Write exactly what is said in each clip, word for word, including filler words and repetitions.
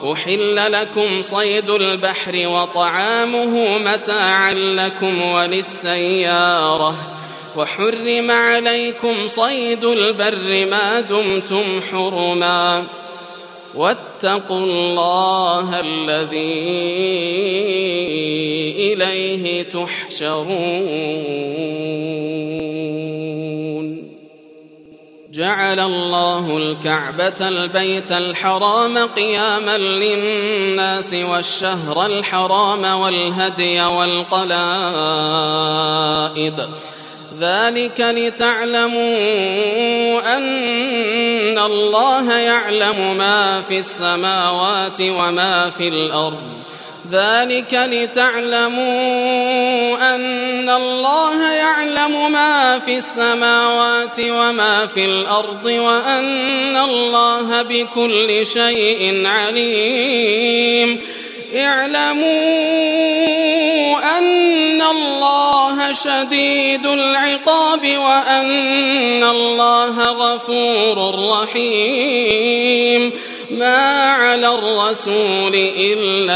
أحل لكم صيد البحر وطعامه متاعا لكم وللسيارة وحرم عليكم صيد البر ما دمتم حرما واتقوا الله الذي إليه تحشرون. جعل الله الكعبة البيت الحرام قياما للناس والشهر الحرام والهدي والقلائد ذلك لتعلموا أن الله يعلم ما في السماوات وما في الأرض ذلك لتعلموا أن الله يعلم ما في السماوات وما في الأرض وأن الله بكل شيء عليم. اعلموا أن الله شديد العقاب وأن الله غفور رحيم. ما على الرسول إلا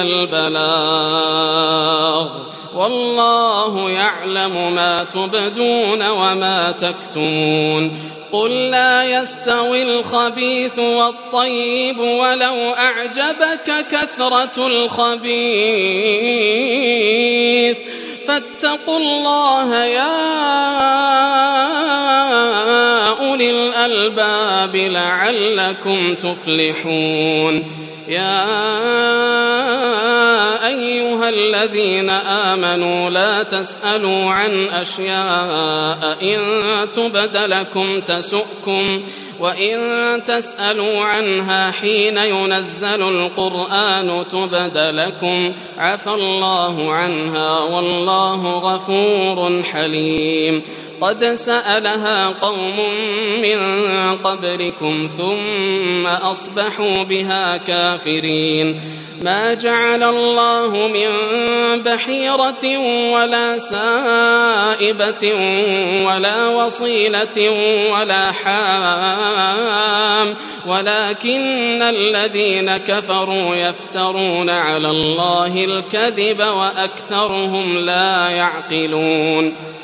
البلاغ والله يعلم ما تبدون وما تكتمون. قل لا يستوي الخبيث والطيب ولو أعجبك كثرة الخبيث فاتقوا الله يا أولي الألباب لعلكم تفلحون. يا أيها الذين آمنوا لا تسألوا عن أشياء إن تبد لكم تسؤكم وإن تسألوا عنها حين ينزل القرآن تبد لكم عفى الله عنها والله غفور حليم. قد سألها قوم من قبلكم ثم أصبحوا بها كافرين. ما جعل الله من بحيرة ولا سائبة ولا وصيلة ولا حام ولكن الذين كفروا يفترون على الله الكذب وأكثرهم لا يعقلون.